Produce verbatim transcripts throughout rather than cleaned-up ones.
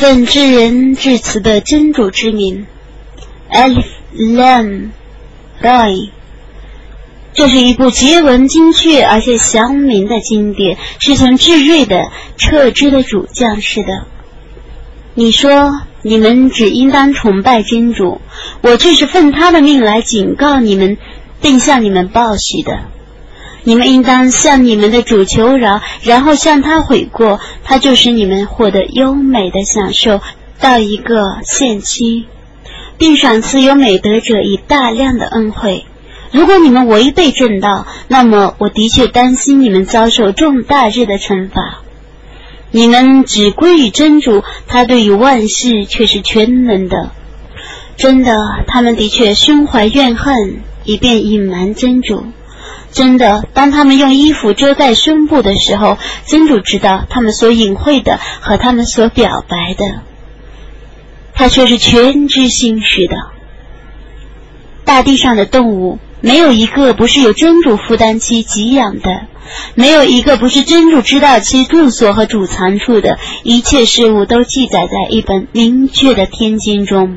奉至仁至慈的真主之名 Alif Lam Ra， 这是一部结文精确而且详明的经典，是从至睿的彻知的主降世的。你说你们只应当崇拜真主，我这是奉他的命来警告你们并向你们报喜的。你们应当向你们的主求饶，然后向他悔过，他就使你们获得优美的享受到一个限期，并赏赐有美德者以大量的恩惠。如果你们违背正道，那么我的确担心你们遭受重大日的惩罚。你们只归于真主，他对于万事却是全能的。真的，他们的确胸怀怨恨，以便隐瞒真主。真的，当他们用衣服遮盖胸部的时候，真主知道他们所隐晦的和他们所表白的，他却是全知心识的。大地上的动物没有一个不是由真主负担其给养的，没有一个不是真主知道其住所和主藏处的，一切事物都记载在一本明确的天经中。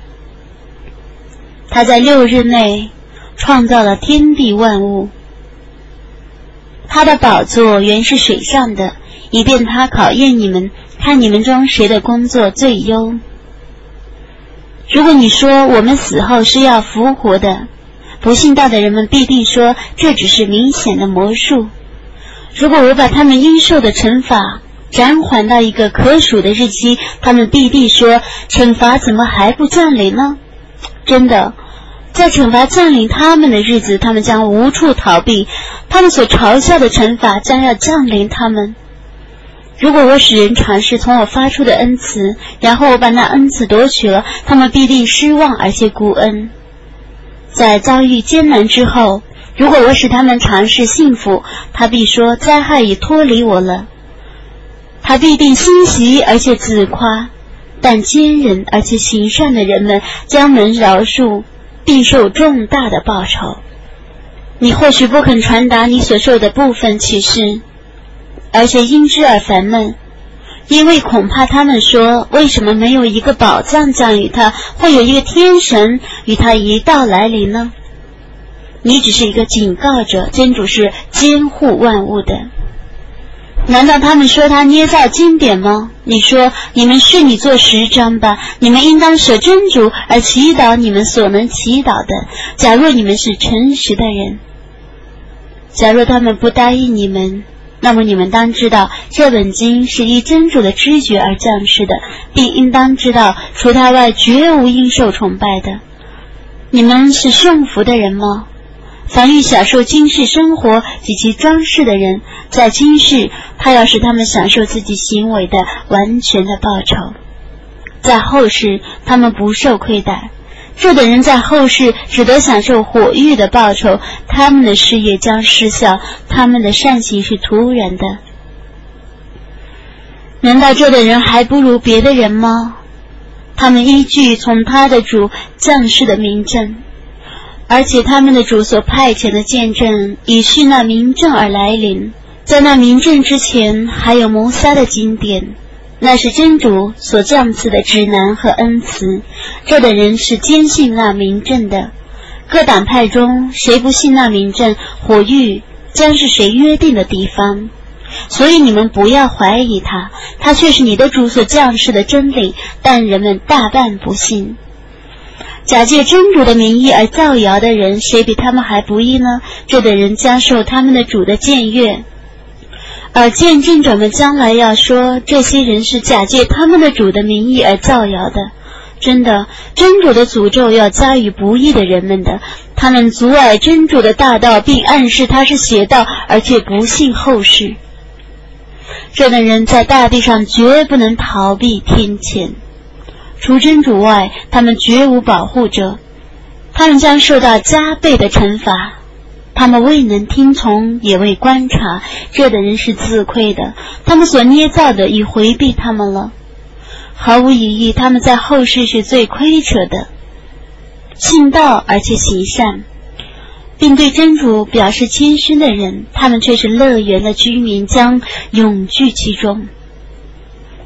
他在六日内创造了天地万物，他的宝座原是水上的，以便他考验你们，看你们中谁的工作最优。如果你说我们死后是要复活的，不信道的人们必定说这只是明显的魔术。如果我把他们应受的惩罚暂缓到一个可数的日期，他们必定说惩罚怎么还不降临呢？真的，在惩罚降临他们的日子，他们将无处逃避，他们所嘲笑的惩罚将要降临他们。如果我使人尝试从我发出的恩慈，然后我把那恩慈夺取了，他们必定失望而且孤恩。在遭遇艰难之后，如果我使他们尝试幸福，他必说灾害已脱离我了，他必定欣喜而且自夸。但坚忍而且行善的人们将能饶恕并受重大的报酬。你或许不肯传达你所受的部分启示，而且因之而烦闷，因为恐怕他们说为什么没有一个宝藏降于他，会有一个天神与他一道来临呢？你只是一个警告者，真主是监护万物的。难道他们说他捏造经典吗？你说你们是你做十章吧，你们应当舍真主而祈祷你们所能祈祷的，假若你们是诚实的人。假若他们不答应你们，那么你们当知道这本经是依真主的知觉而降世的，并应当知道除他外绝无应受崇拜的。你们是顺服的人吗？凡欲享受今世生活及其装饰的人，在今世他要使他们享受自己行为的完全的报酬，在后世他们不受亏待。这等人在后世只得享受火狱的报酬，他们的事业将失效，他们的善行是突然的。难道这等人还不如别的人吗？他们依据从他的主降世的明证，而且他们的主所派遣的见证已是那明证而来临。在那明证之前还有摩萨的经典，那是真主所降赐的指南和恩慈，这等人是坚信那明证的。各党派中谁不信那明证，火狱将是谁约定的地方。所以你们不要怀疑他，他却是你的主所降世的真理，但人们大半不信。假借真主的名义而造谣的人，谁比他们还不义呢？这等人将受他们的主的僭越。而见证者们将来要说，这些人是假借他们的主的名义而造谣的。真的，真主的诅咒要加于不义的人们的，他们阻碍真主的大道，并暗示他是邪道，而且不信后世。这等人在大地上绝不能逃避天谴，除真主外，他们绝无保护者，他们将受到加倍的惩罚。他们未能听从，也未观察，这等人是自亏的，他们所捏造的已回避他们了。毫无疑义，他们在后世是最亏扯的。信道而且行善，并对真主表示谦虚的人，他们却是乐园的居民，将永居其中。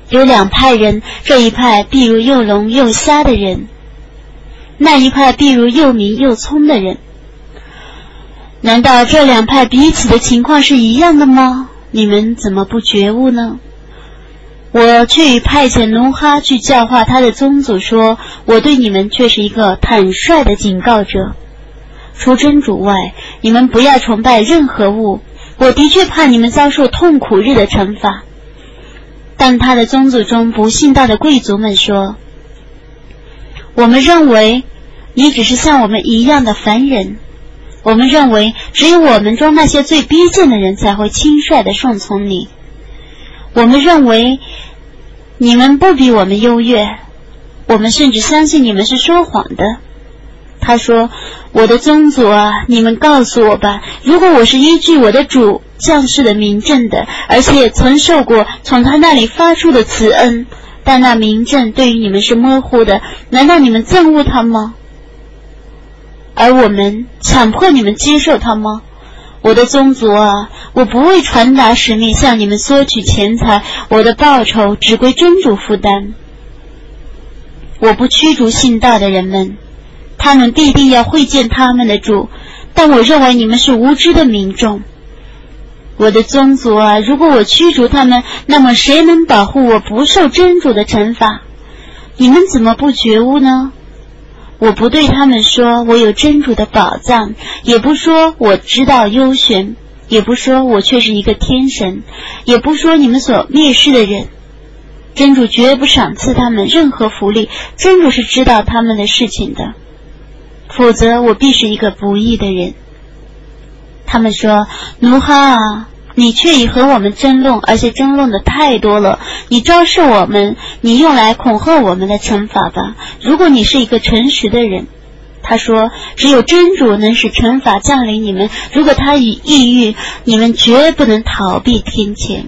有两派人，这一派必如又聋又瞎的人，那一派必如又明又聪的人。难道这两派彼此的情况是一样的吗？你们怎么不觉悟呢？我却与派遣奴哈去教化他的宗族说，我对你们却是一个坦率的警告者。除真主外，你们不要崇拜任何物，我的确怕你们遭受痛苦日的惩罚。但他的宗族中不信道的贵族们说，我们认为你只是像我们一样的凡人，我们认为只有我们中那些最卑贱的人才会轻率地顺从你，我们认为你们不比我们优越，我们甚至相信你们是说谎的。他说，我的宗族啊，你们告诉我吧，如果我是依据我的主降世的明证的，而且曾受过从他那里发出的慈恩，但那明证对于你们是模糊的，难道你们憎恶他吗？而我们强迫你们接受他吗？我的宗族啊，我不为传达使命向你们索取钱财，我的报酬只归真主负担。我不驱逐信道的人们，他们必定要会见他们的主，但我认为你们是无知的民众。我的宗族啊，如果我驱逐他们，那么谁能保护我不受真主的惩罚？你们怎么不觉悟呢？我不对他们说我有真主的宝藏，也不说我知道幽玄，也不说我却是一个天神，也不说你们所蔑视的人。真主绝不赏赐他们任何福利，真主是知道他们的事情的，否则我必是一个不义的人。他们说，奴哈啊，你却已和我们争论，而且争论的太多了，你昭示我们，你用来恐吓我们的惩罚吧，如果你是一个诚实的人。他说，只有真主能使惩罚降临你们，如果他以抑郁，你们绝不能逃避天谴。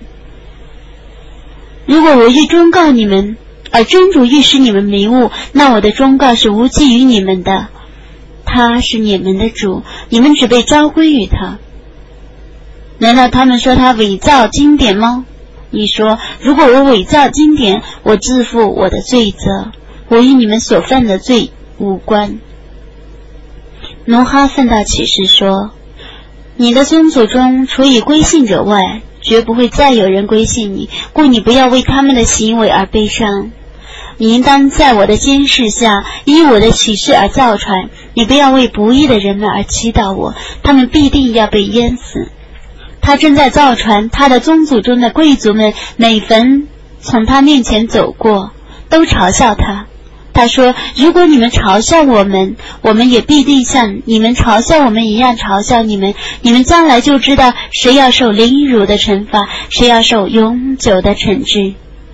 如果我欲忠告你们，而真主欲使你们迷悟，那我的忠告是无济于你们的，他是你们的主，你们只被召归于他。难道他们说他伪造经典吗？你说，如果我伪造经典，我自负我的罪责，我与你们所犯的罪无关。奴哈奋道启示说，你的宗族中除以归信者外，绝不会再有人归信你，故你不要为他们的行为而悲伤。你应当在我的监视下，依我的启示而造船，你不要为不义的人们而祈祷我，他们必定要被淹死。他正在造船，他的宗族中的贵族们每逢从他面前走过，都嘲笑他。他说，如果你们嘲笑我们，我们也必定像你们嘲笑我们一样嘲笑你们，你们将来就知道谁要受凌辱的惩罚，谁要受永久的惩治。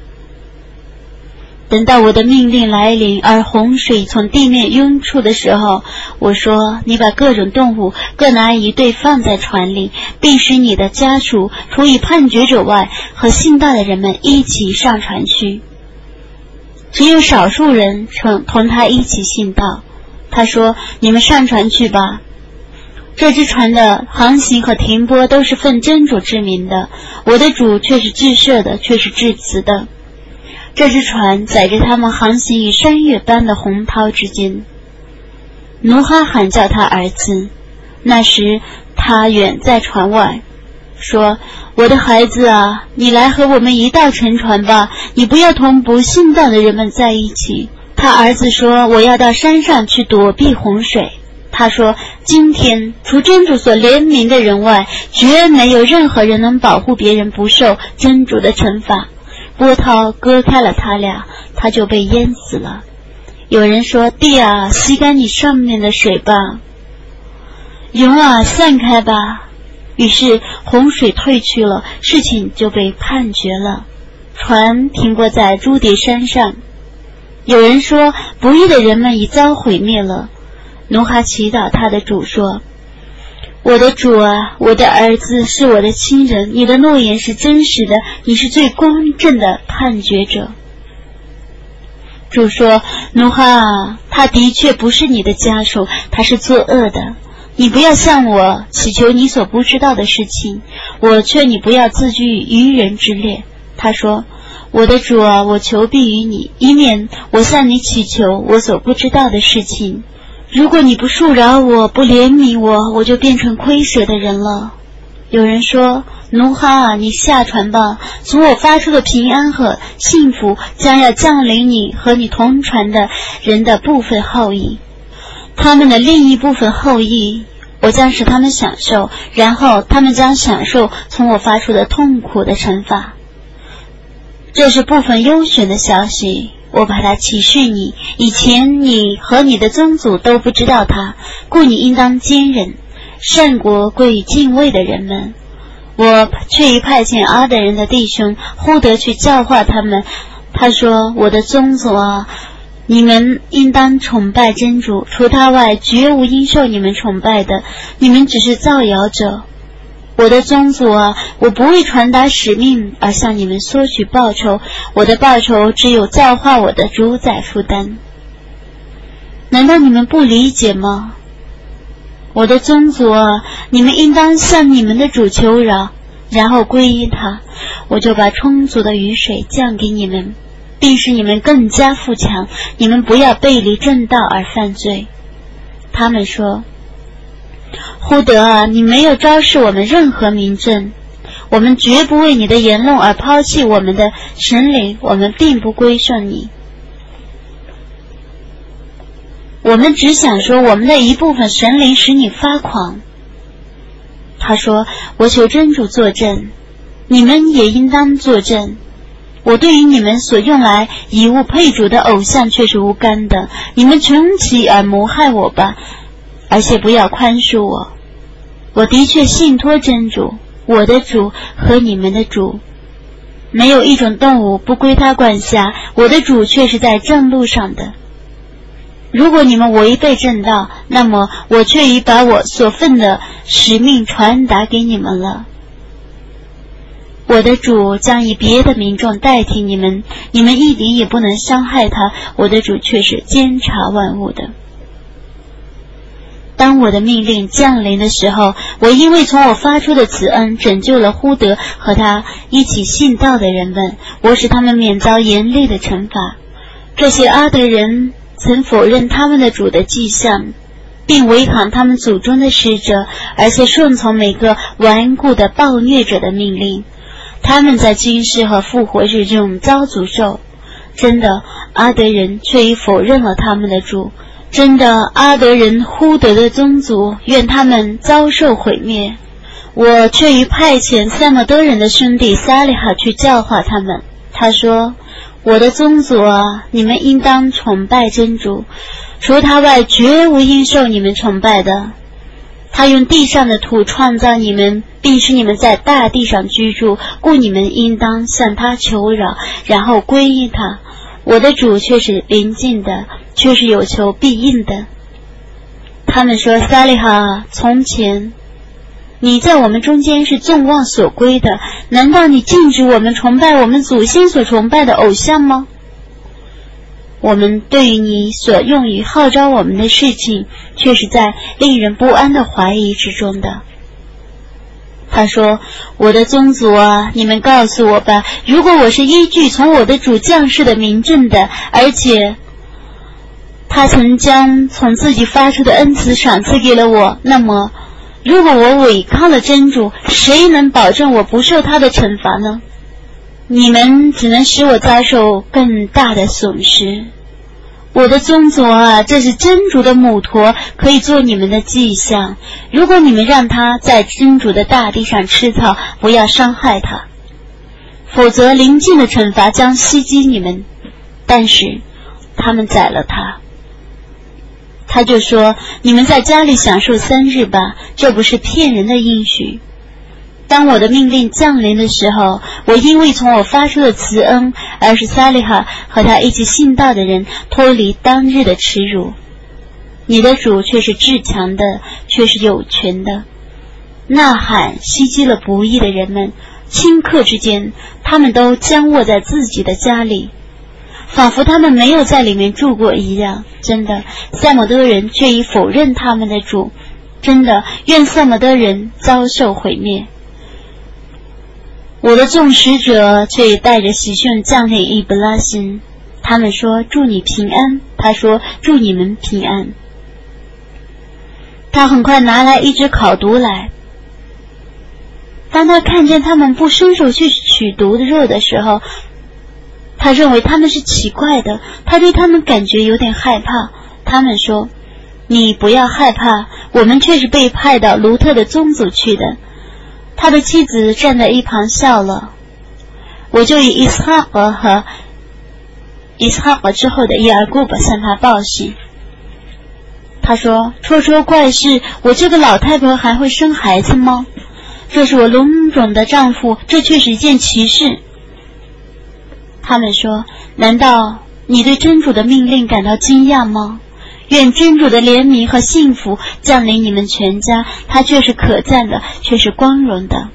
等到我的命令来临，而洪水从地面涌出的时候，我说，你把各种动物各拿一对放在船里，并使你的家属除以判决者外和信道的人们一起上船去。只有少数人同他一起信道。他说，你们上船去吧。这只船的航行和停泊都是奉真主之名的，我的主却是至赦的，却是至慈的。这只船载着他们航行于山岳般的洪涛之间。奴哈喊叫他儿子，那时他远在船外，说，我的孩子啊，你来和我们一道乘船吧，你不要同不信道的人们在一起。他儿子说，我要到山上去躲避洪水。他说，今天除真主所怜悯的人外，绝没有任何人能保护别人不受真主的惩罚。波涛割开了他俩，他就被淹死了。有人说，地啊，吸干你上面的水吧，云啊，散开吧。于是洪水退去了，事情就被判决了。船停泊在朱迭山上。有人说，不义的人们已遭毁灭了。奴哈祈祷他的主说，我的主啊，我的儿子是我的亲人，你的诺言是真实的，你是最公正的判决者。主说，奴哈啊，他的确不是你的家属，他是作恶的。你不要向我祈求你所不知道的事情，我劝你不要自居于愚人之列。他说， 我的主啊，我求庇于你，以免我向你祈求我所不知道的事情。如果你不恕饶我，不怜悯我，我就变成亏舍的人了。有人说，奴哈啊，你下船吧，从我发出的平安和幸福将要降临你和你同船的人的部分后裔，他们的另一部分后裔我将使他们享受，然后他们将享受从我发出的痛苦的惩罚。这是部分优选的消息，我把它启示你，以前你和你的宗族都不知道它，故你应当坚忍。善国归于敬畏的人们，我却已派遣阿德人的弟兄忽得去教化他们。他说，我的宗族啊，你们应当崇拜真主，除他外绝无应受你们崇拜的，你们只是造谣者。我的宗族啊，我不为传达使命而向你们索取报酬，我的报酬只有造化我的主宰负担。难道你们不理解吗？我的宗族啊，你们应当向你们的主求饶，然后皈依他，我就把充足的雨水降给你们，并使你们更加富强，你们不要背离正道而犯罪。他们说，忽得啊，你没有昭示我们任何明证，我们绝不为你的言论而抛弃我们的神灵，我们并不归顺你。我们只想说，我们的一部分神灵使你发狂。他说，我求真主作证，你们也应当作证，我对于你们所用来以物配主的偶像却是无干的，你们穷其而谋害我吧，而且不要宽恕我。我的确信托真主，我的主和你们的主，没有一种动物不归他管辖，我的主却是在正路上的。如果你们违背正道，那么我却已把我所分的使命传达给你们了。我的主将以别的民众代替你们，你们一点也不能伤害他，我的主却是监察万物的。当我的命令降临的时候，我因为从我发出的慈恩拯救了忽得和他一起信道的人们，我使他们免遭严厉的惩罚。这些阿德人曾否认他们的主的迹象，并违抗他们祖宗的使者，而且顺从每个顽固的暴虐者的命令。他们在今世和复活日中遭诅咒。真的，阿德人却已否认了他们的主。真的，阿德人忽得的宗族，愿他们遭受毁灭。我却于派遣萨摩德人的兄弟撒利哈去教化他们。他说，我的宗族啊，你们应当崇拜真主，除他外绝无应受你们崇拜的。他用地上的土创造你们，并使你们在大地上居住，故你们应当向他求饶，然后皈依他。我的主却是临近的，却是有求必应的。他们说，撒利哈，从前你在我们中间是众望所归的，难道你禁止我们崇拜我们祖先所崇拜的偶像吗？我们对于你所用于号召我们的事情，却是在令人不安的怀疑之中的。他说，我的宗族啊，你们告诉我吧，如果我是依据从我的主降世的明证的，而且他曾将从自己发出的恩慈赏赐给了我，那么如果我违抗了真主，谁能保证我不受他的惩罚呢？你们只能使我遭受更大的损失。我的宗族啊，这是真主的母驼，可以做你们的迹象。如果你们让他在真主的大地上吃草，不要伤害他，否则临近的惩罚将袭击你们。但是他们宰了他。他就说，你们在家里享受三日吧，这不是骗人的应许。当我的命令降临的时候，我因为从我发出的慈恩，而是撒利哈和他一起信道的人脱离当日的耻辱。你的主却是至强的，却是有权的。呐喊袭击了不义的人们，顷刻之间他们都僵卧在自己的家里，仿佛他们没有在里面住过一样。真的，萨摩德人却已否认他们的主。真的，愿萨摩德人遭受毁灭。 我的众使者却也带着喜讯降临伊布拉辛，他们说祝你平安，他说祝你们平安。他很快拿来一只烤毒来，当他看见他们不伸手去取毒的肉的时候，他认为他们是奇怪的，他对他们感觉有点害怕。他们说你不要害怕，我们却是被派到卢特的宗族去的。他的妻子站在一旁笑了。我就以伊斯哈格和伊斯哈格之后的伊尔古巴向他报喜。他说说说怪事，我这个老太婆还会生孩子吗？这是我龙种的丈夫，这却是一件奇事。他们说难道你对真主的命令感到惊讶吗？愿真主的怜悯和幸福降临你们全家，他却是可赞的，却是光荣的。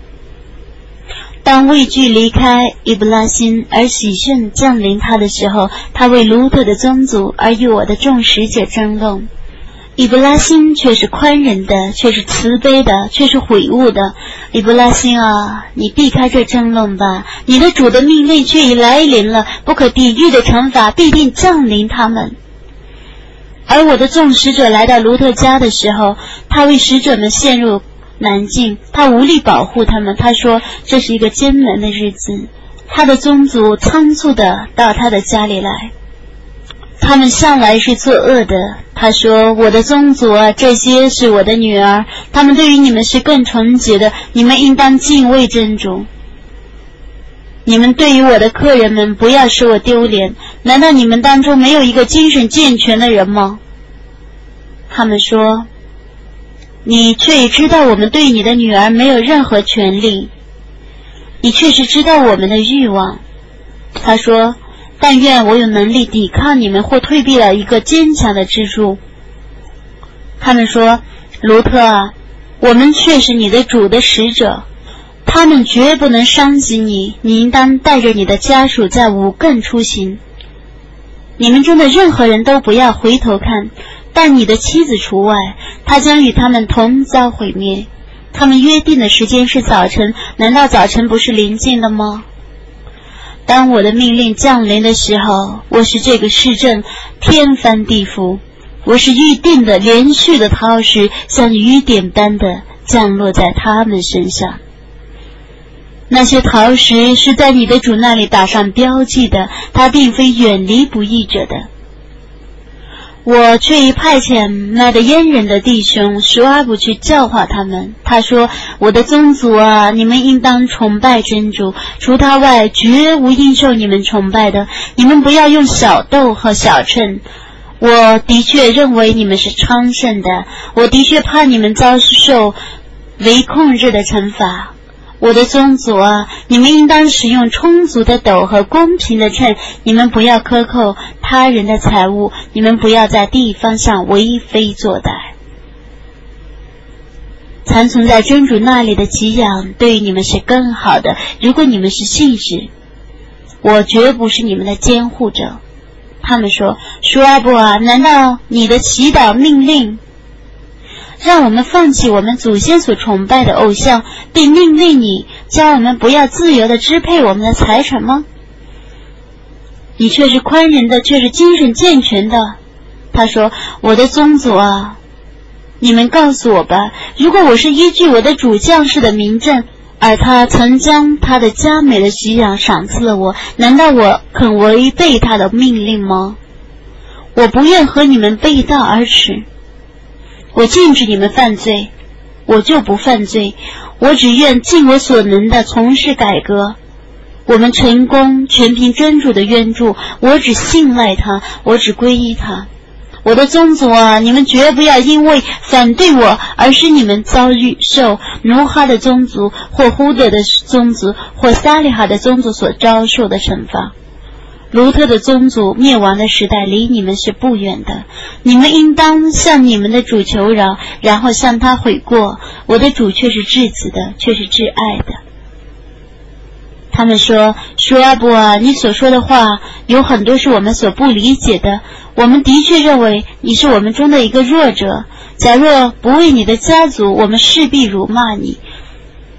当畏惧离开伊布拉辛而喜讯降临他的时候，他为卢特的宗族而与我的众使者争论。伊布拉辛却是宽仁的，却是慈悲的，却是悔悟的。伊布拉辛啊，你避开这争论吧，你的主的命令却已来临了，不可抵御的惩罚必定降临他们。而我的众使者来到卢特家的时候，他为使者们陷入难境，他无力保护他们。他说这是一个艰难的日子。他的宗族仓促地到他的家里来，他们向来是作恶的。他说我的宗族啊，这些是我的女儿，他们对于你们是更纯洁的，你们应当敬畏真主。你们对于我的客人们不要使我丢脸，难道你们当中没有一个精神健全的人吗？他们说你却也知道我们对你的女儿没有任何权利，你确实知道我们的欲望。他说但愿我有能力抵抗你们或退避了一个坚强的支柱。他们说卢特啊，我们却是你的主的使者，他们绝不能伤及你，你应当带着你的家属在五更出行。你们中的任何人都不要回头看，但你的妻子除外，她将与他们同遭毁灭。他们约定的时间是早晨，难道早晨不是临近的吗？当我的命令降临的时候，我使这个市镇天翻地覆，我是预定的连续的涛石像雨点般的降落在他们身上。那些陶石是在你的主那里打上标记的，他并非远离不义者的。我却已派遣麦德烟人的弟兄舒阿布去教化他们。他说我的宗族啊，你们应当崇拜真主，除他外绝无应受你们崇拜的。你们不要用小斗和小秤。我的确认为你们是昌盛的，我的确怕你们遭受为控制的惩罚。我的宗族啊，你们应当使用充足的斗和公平的秤，你们不要克扣他人的财物，你们不要在地方上为非作歹。残存在真主那里的给养对于你们是更好的，如果你们是信使，我绝不是你们的监护者。他们说舒阿布啊，难道你的祈祷命令让我们放弃我们祖先所崇拜的偶像，并命令你教我们不要自由地支配我们的财产吗？你却是宽仁的，却是精神健全的。他说我的宗族啊，你们告诉我吧，如果我是依据我的主将士的名证，而他曾将他的佳美的给养赏赐了我，难道我肯违背他的命令吗？我不愿和你们背道而驰。我禁止你们犯罪，我就不犯罪，我只愿尽我所能的从事改革。我们成功全凭真主的援助，我只信赖他，我只皈依他。我的宗族啊，你们绝不要因为反对我而使你们遭遇受努哈的宗族或呼德的宗族或撒利哈的宗族所遭受的惩罚。卢特的宗族灭亡的时代离你们是不远的，你们应当向你们的主求饶，然后向他悔过。我的主却是至慈的，却是至爱的。他们说舒阿布啊，你所说的话有很多是我们所不理解的，我们的确认为你是我们中的一个弱者，假若不为你的家族，我们势必辱骂你。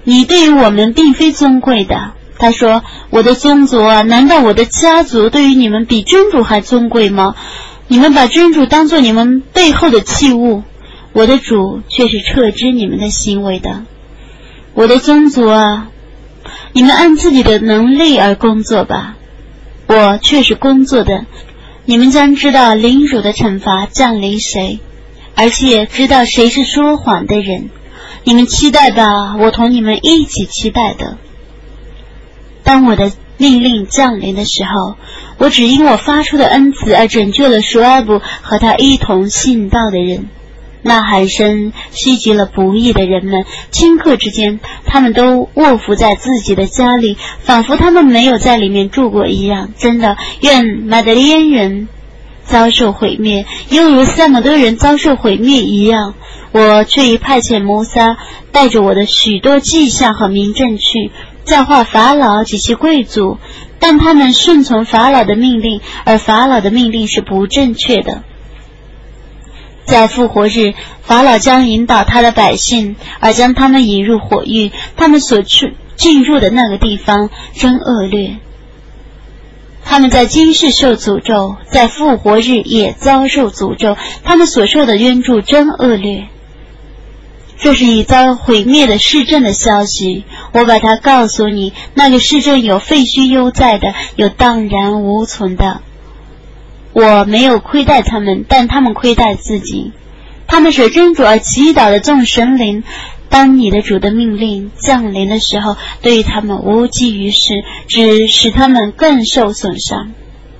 你对于我们并非尊贵的。他说，我的宗族啊，难道我的家族对于你们比真主还尊贵吗？你们把真主当作你们背后的器物，我的主却是撤知你们的行为的。我的宗族啊，你们按自己的能力而工作吧，我却是工作的。你们将知道领主的惩罚降临谁，而且知道谁是说谎的人。你们期待吧，我同你们一起期待的。当我的命令降临的时候，我只因我发出的恩慈而拯救了舒埃布和他一同信道的人。呐喊声袭击了不义的人们，顷刻之间他们都卧伏在自己的家里，仿佛他们没有在里面住过一样。真的，愿马德里安人遭受毁灭，犹如塞姆多人遭受毁灭一样。我却已派遣摩撒带着我的许多迹象和民政去教化法老及其贵族，但他们顺从法老的命令，而法老的命令是不正确的。在复活日，法老将引导他的百姓，而将他们引入火狱，他们所去进入的那个地方真恶劣。他们在今世受诅咒，在复活日也遭受诅咒，他们所受的冤助真恶劣。这是已遭毁灭的市镇的消息，我把它告诉你。那个市镇有废墟悠哉的，有荡然无存的。我没有亏待他们，但他们亏待自己。他们舍真主而祈祷的众神灵，当你的主的命令降临的时候，对于他们无济于事，只使他们更受损伤。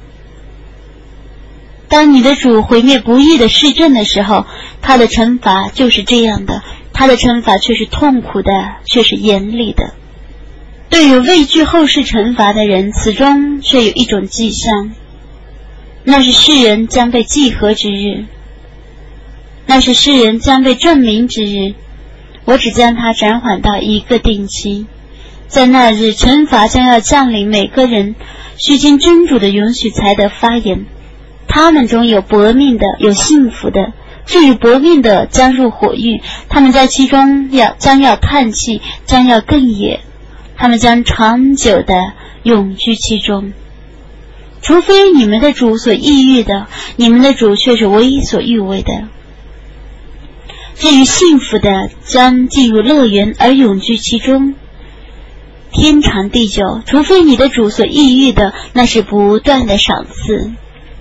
当你的主毁灭不义的市镇的时候，他的惩罚就是这样的，他的惩罚却是痛苦的，却是严厉的。对于畏惧后世惩罚的人，此中却有一种迹象，那是世人将被集合之日，那是世人将被证明之日。我只将它暂缓到一个定期，在那日惩罚将要降临每个人，须经真主的允许才得发言。他们中有薄命的，有幸福的。至于薄命的，将入火狱，他们在其中要将要叹气，将要更野，他们将长久的永居其中。除非你们的主所抑郁的，你们的主却是唯一所欲为的。至于幸福的，将进入乐园而永居其中，天长地久。除非你的主所抑郁的，那是不断的赏赐。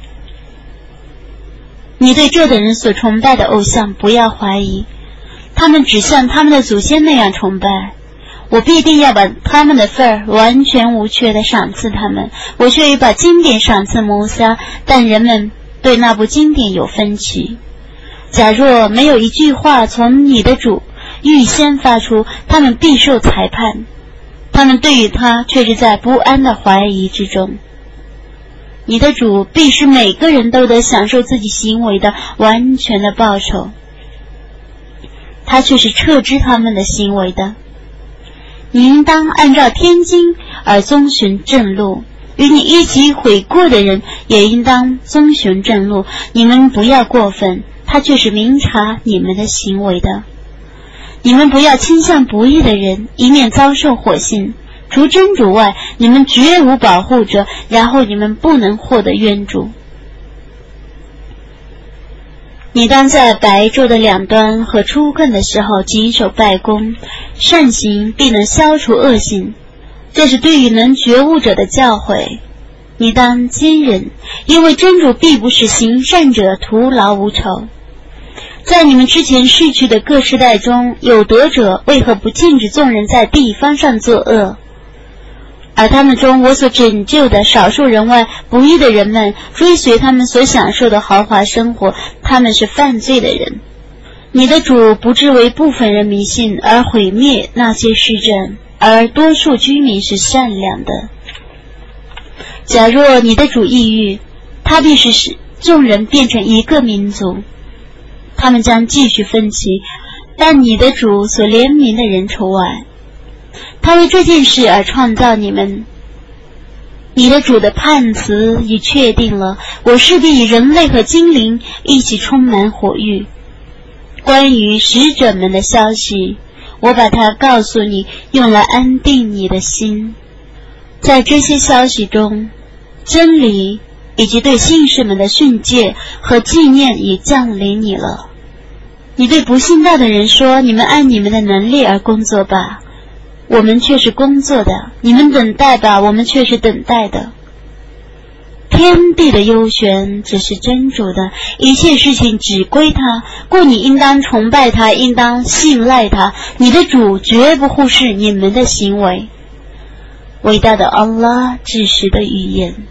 你对这等人所崇拜的偶像不要怀疑，他们只像他们的祖先那样崇拜。我必定要把他们的份儿完全无缺地赏赐他们。我却已把经典赏赐摩撒，但人们对那部经典有分歧。假若没有一句话从你的主预先发出，他们必受裁判。他们对于他却是在不安的怀疑之中。你的主必使每个人都得享受自己行为的完全的报酬，他却是撤知他们的行为的。你应当按照天经而遵循正路，与你一起悔过的人也应当遵循正路。你们不要过分，他却是明察你们的行为的。你们不要倾向不义的人，以免遭受火刑。除真主外，你们绝无保护者，然后你们不能获得援助。你当在白昼的两端和出更的时候谨守拜功，善行必能消除恶行，这是对于能觉悟者的教诲。你当坚忍，因为真主必不使行善者徒劳无酬。在你们之前逝去的各世代中，有德者为何不禁止众人在地方上作恶？而他们中我所拯救的少数人外，不义的人们追随他们所享受的豪华生活，他们是犯罪的人。你的主不至为部分人迷信而毁灭那些市镇，而多数居民是善良的。假若你的主抑郁，他必使众人变成一个民族，他们将继续分歧，但你的主所怜悯的人除外。他为这件事而创造你们。你的主的判词已确定了，我势必以人类和精灵一起充满火狱。关于使者们的消息， 我把它告诉你，用来安定你的心。在这些消息中，真理以及对信士们的训诫和纪念已降临你了。你对不信道的人说，你们按你们的能力而工作吧，我们却是工作的；你们等待吧，我们却是等待的。天地的幽玄只是真主的，一切事情只归他，故你应当崇拜他，应当信赖他。你的主绝不忽视你们的行为。伟大的安拉至实的预言。